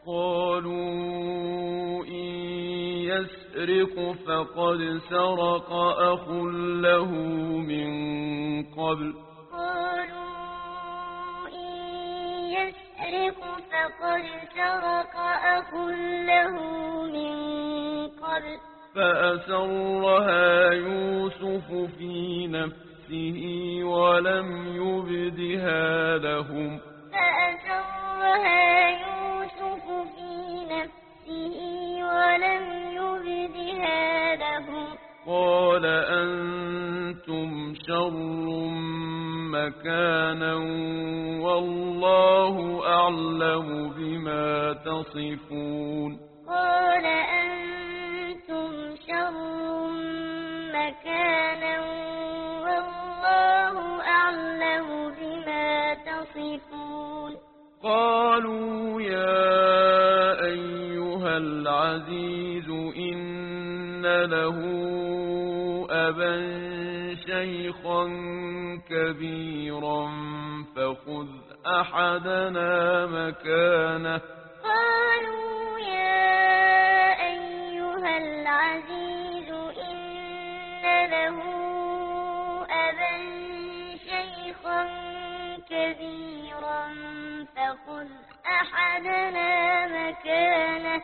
قالوا إن يسرق فقد سرق أخ له من قبل فقد سرق أخ له من قبل فأسرها يوسف في نفسه ولم يبدها لهم قال أنتم شر مكانا والله أعلم بما تصفون قال أنتم شر مكانا والله أعلم بما تصفون قالوا يا أيها العزيز إن له أبا شيخا كبيرا فخذ أحدنا مكانه قالوا يا أيها العزيز إن له أبا شيخا كبيرا فخذ أحدنا مكانه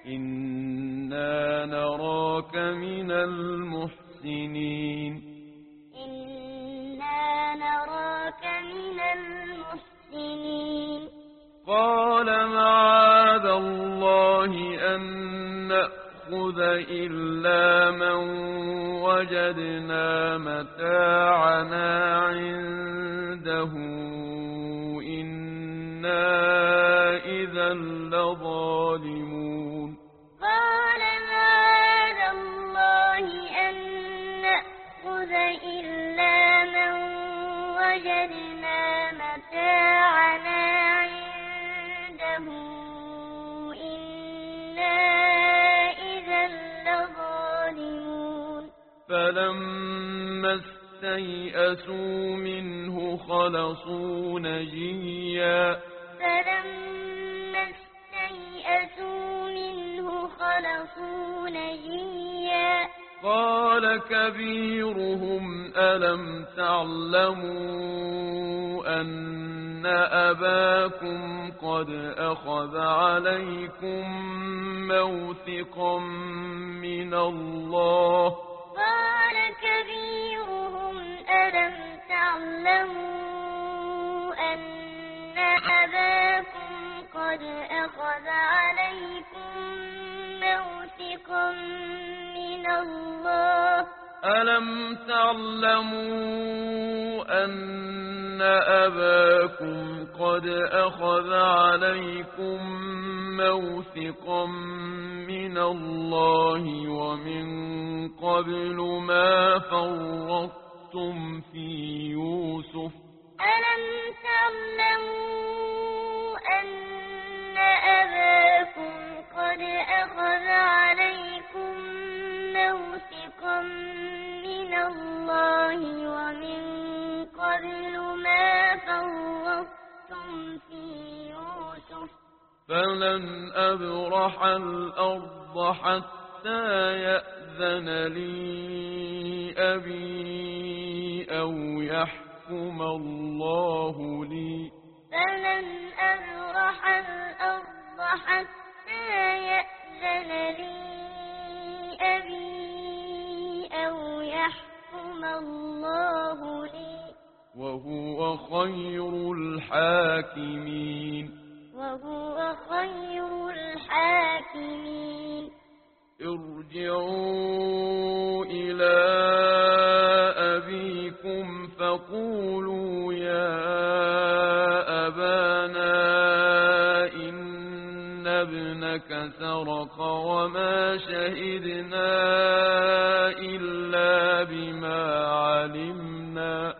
إنا نراك من المحسنين قال معاذ الله أن نأخذ إلا من وجدنا متاعنا عنده إنا إذا لظالمون قال معاذ الله أن نأخذ إلا من وجدنا متاعنا عنده إنا إذا لظالمون فلما استيئسوا منه خلصوا نجيا قال كبيرهم ألم تعلموا أن أباكم قد أخذ عليكم موثقا من الله قال كبيرهم ألم تعلموا أن أباكم قد أخذ عليكم موثقا من الله ألم تعلموا أن أباكم قد أخذ عليكم موثقا من الله ومن قبل ما فرطتم في يوسف ألم تعلموا أن أباكم قد أخذ عليكم موثقا من الله ومن قبل ما فرطتم في يوسف فلن أبرح الأرض حتى يأذن لي أبي أو يحكم الله لي فلن أبرح الأرض حتى يأذن لي أبي أو يحكم الله لي وهو خير الحاكمين ارجعوا إلى أبيكم فقولوا يا أبانا إن ابنك سرق وما شهدنا إلا بما علمنا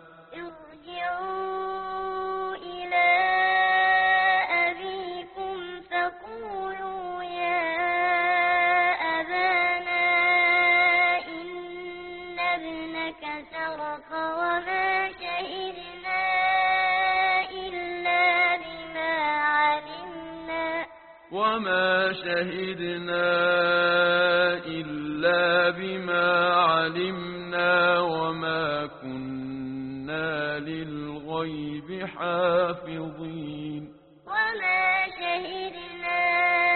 وما شهدنا إلا بما علمنا وما كنا للغيب حافظين وما شهدنا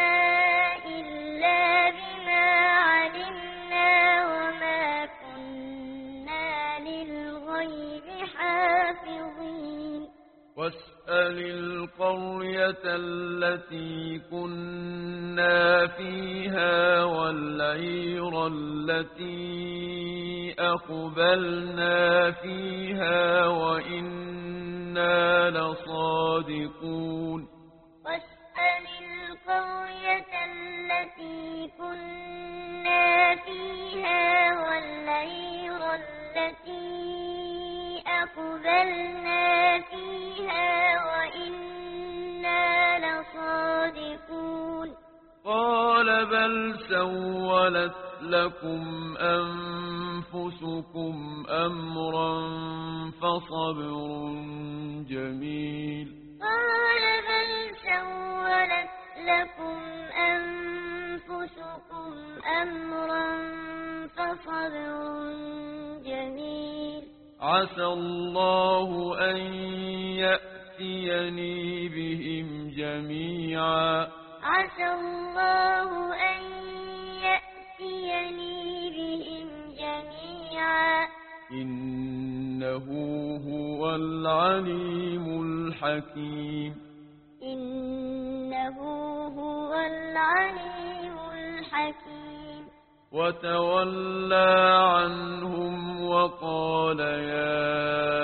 إلا بما علمنا وما كنا للغيب حافظين واسأل القرية التي كنا فيها والعير التي أقبلنا فيها وإنا لصادقون واسأل القرية التي كنا فيها والعير التي أقبلنا فيها وإنا لصادقون قال بل سولت لكم أنفسكم أمرا فصبر جميل قال بل سولت لكم أنفسكم أمرا فصبر جميل عسى الله أن يأتيني بهم جميعا عسى الله أن يأتيني بهم جميعا إنه هو العليم الحكيم إنه هو العليم الحكيم وتولى عنهم وقال يا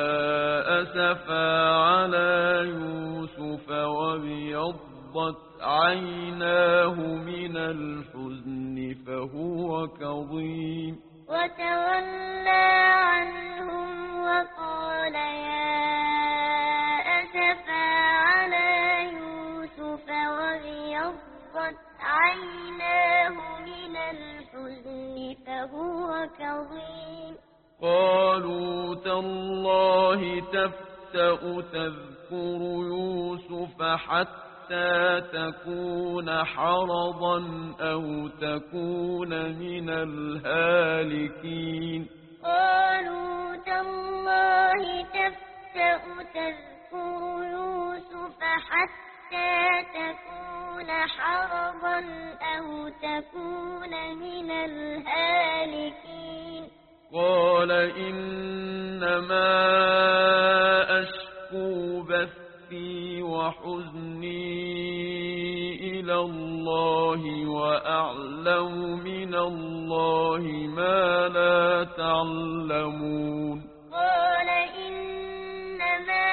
أسفا على يوسف وابيضت عيناه من الحزن فهو كظيم وتولى عنهم وقال يا أسفا على يوسف وابيضت عيناه من الحزن فهو كظيم قالوا تالله تفتأ تذكر يوسف حتى تكون حرضا أو تكون من الهالكين قالوا تالله تفتأ تذكر يوسف حتى تكون حرضا أو تكون من الهالكين قال إنما أشكو بثي وحزني إلى الله وأعلم من الله ما لا تعلمون قال إنما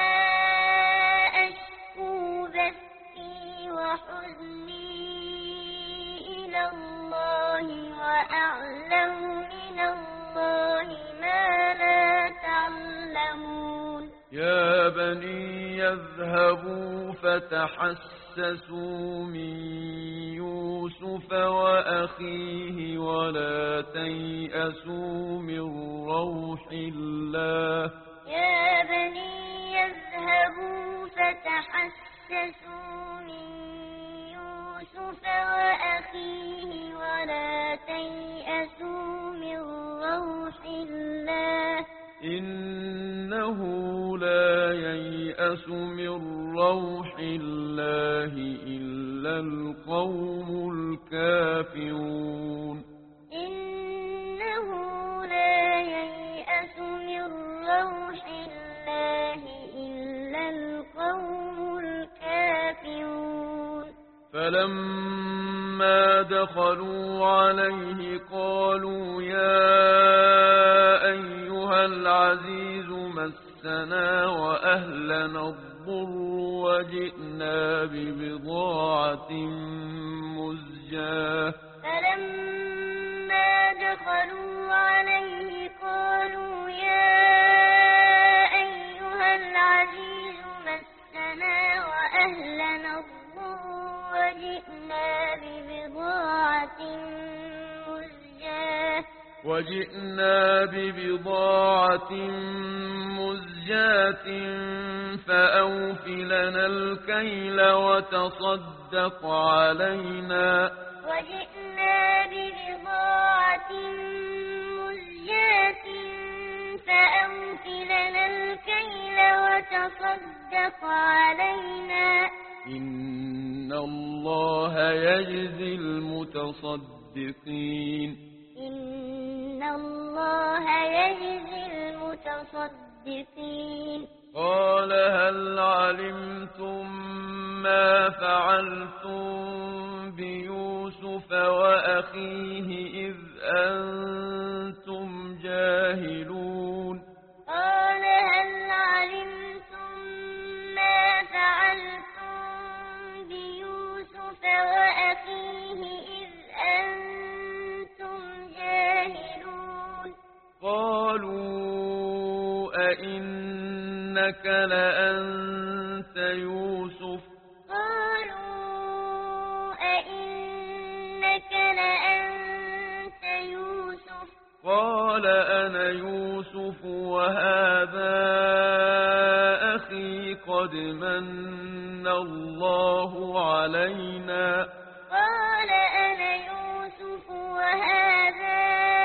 أشكو بثي وحزني إلى الله وأعلم من الله ما لا تعلمون يا بني يذهبوا فتحسسوا من يوسف وأخيه ولا تيأسوا من روح الله يا بني يذهبوا فتحسسوا من يوسف وأخيه ولا تيأسوا من روح الله إنه لا ييأس من روح الله إلا القوم الكافرون إنه لا ييأس من روح الله إلا القوم الكافرون فلما دخلوا عليه قالوا يا أيها العزيز مسنا وأهلنا الضر وجئنا ببضاعة مزجاة فلما دخلوا عليه قالوا يا أيها العزيز مسنا وأهلنا الضر وجئنا ببضاعة مزجاة فأوف لنا الكيل وتصدق فتصدق علينا وجئنا ببضاعة مزجاة فأوف لنا الكيل وتصدق علينا إن الله يجزي المتصدقين إن الله يجزي المتصدقين قال هل علمتم ما فعلتم بيوسف وأخيه إذ أنتم جاهلون قال هل علمتم ما فعلتم بيوسف وأخيه إذ أنتم جاهلون قالوا أئنك لأنت يوسف قالوا أئنك لأنت يوسف قال أنا يوسف وهذا أخي قد من الله علينا قال أنا يوسف وهذا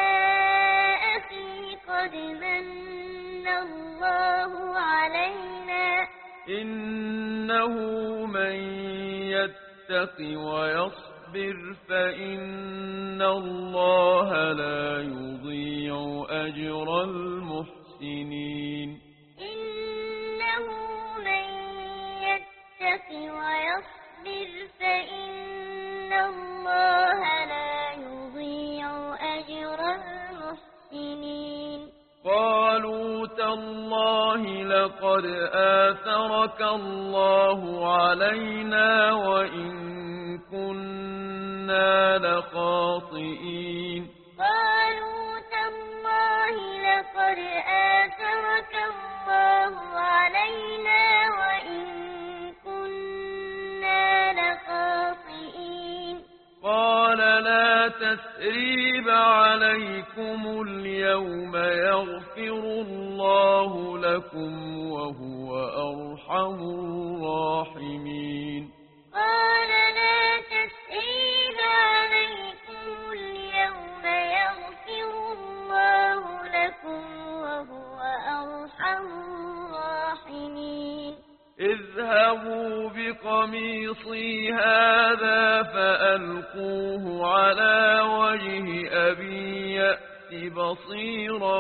أخي قد من الله علينا إنه من يتق ويصبر فإن الله لا يضيع أجر المحسنين إنه من يتق ويصبر فإن الله لا يضيع أجر المحسنين قالوا تالله لقد آثرك الله علينا وإن كنا لخاطئين قالوا تالله لقد آثرك الله علينا وإن كنا لخاطئين قال لا تثريب عليكم اليوم يغفر الله لكم وهو أرحم الراحمين قال لا تثريب عليكم اليوم يغفر الله لكم وهو أرحم الراحمين اذهبوا بقميصي هذا فألقوه على وجه أبي يأت بصيرا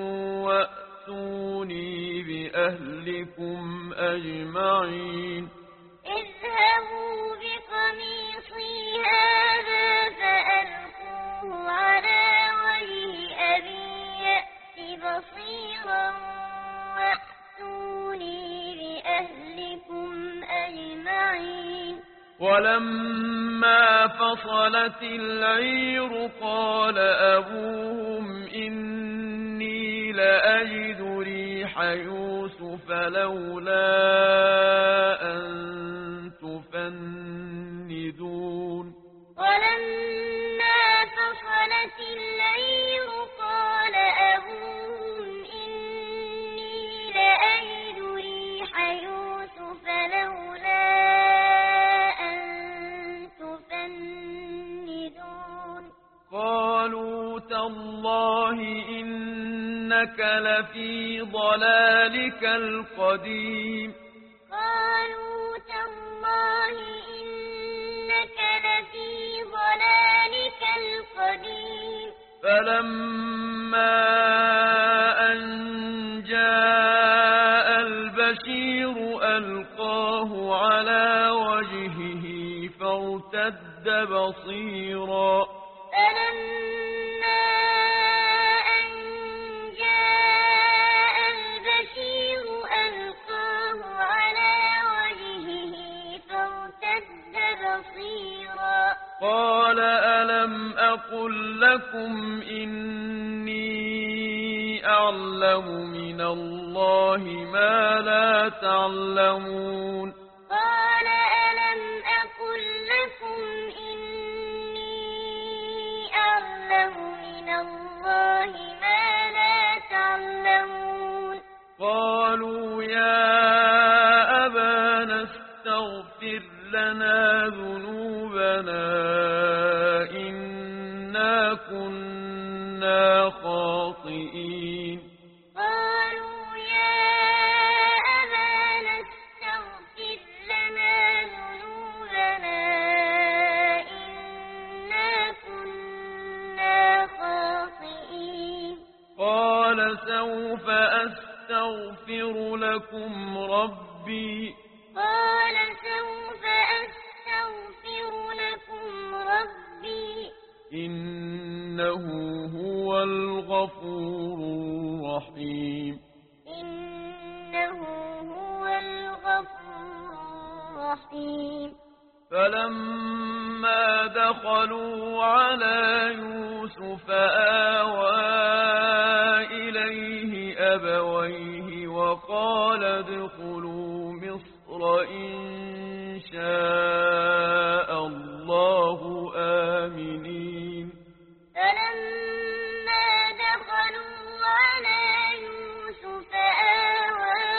وأتوني بأهلكم أجمعين اذهبوا بقميصي هذا فألقوه على وجه أبي يأت بصيرا وأتوني بأهلكم أجمعين ولما فصلت العير قال أبوهم إني لأجد ريح يوسف لولا أن تفندون ولما فصلت العير قال أبوهم إني لأجد ريح يوسف لولا أن تفندون قالوا تالله إنك لفي ضلالك القديم قالوا تالله إنك لفي ضلالك القديم فلما أن جاء البشير ألقاه على وجهه فارتد بصيرا فلما أن جاء البشير ألقاه على وجهه فارتد بصيرا قال ألم أقل لكم إني أعلم من الله ما لا تعلمون قال ألم أقل لكم إني أعلم من الله ما لا تعلمون قالوا يا أبانا استغفر لنا ذنوبنا سوف أستغفر لكم ربي قال سوف أستغفر لكم ربي إنه هو الغفور الرحيم إنه هو الغفور الرحيم فلما دخلوا على يوسف آوى إليه أبويه وقال ادخلوا مصر إن شاء الله آمنين فلما دخلوا على يوسف آوى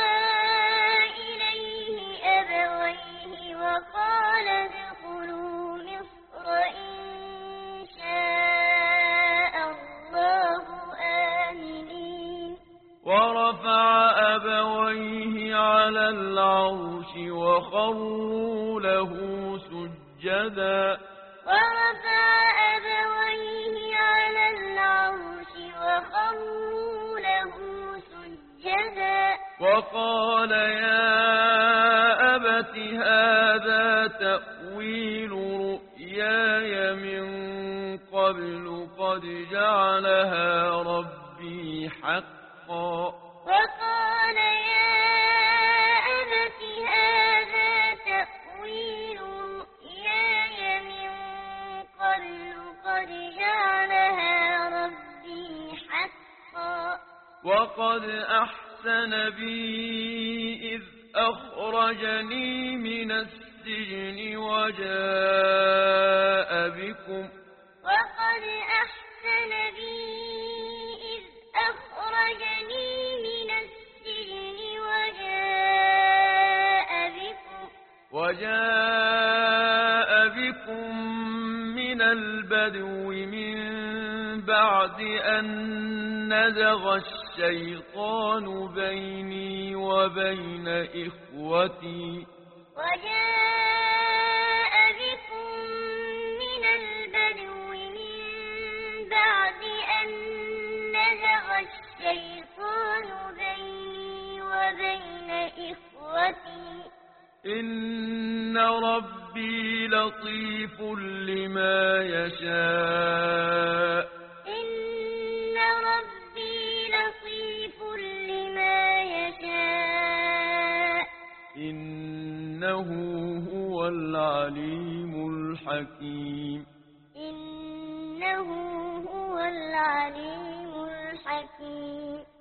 إليه أبويه وقال ادخلوا مصر إن شاء الله آمنين ورفع أبويه على العرش وخروا له سجدا ورفع أبويه على العرش وخروا له سجدا وقال يا أبت هذا تأويل رؤياي من قبل قد جعلها ربي حقا وقال يا أبت هذا تأويل رؤياي من قبل قد جعلها ربي حقا وقد أحسن بي إذ أخرجني من السجن وقد أحسن بي إذ أخرجني من السجن وجاء بكم من البدو من بعد أن نزغ الشيطان بيني وبين إخوتي وجاء بكم من البدو من بعد أن نزغ الشيطان بيني وبين إخوتي إن ربي لطيف لما يشاء إن ربي لطيف لما يشاء إنه هو العليم الحكيم إنه هو العليم الحكيم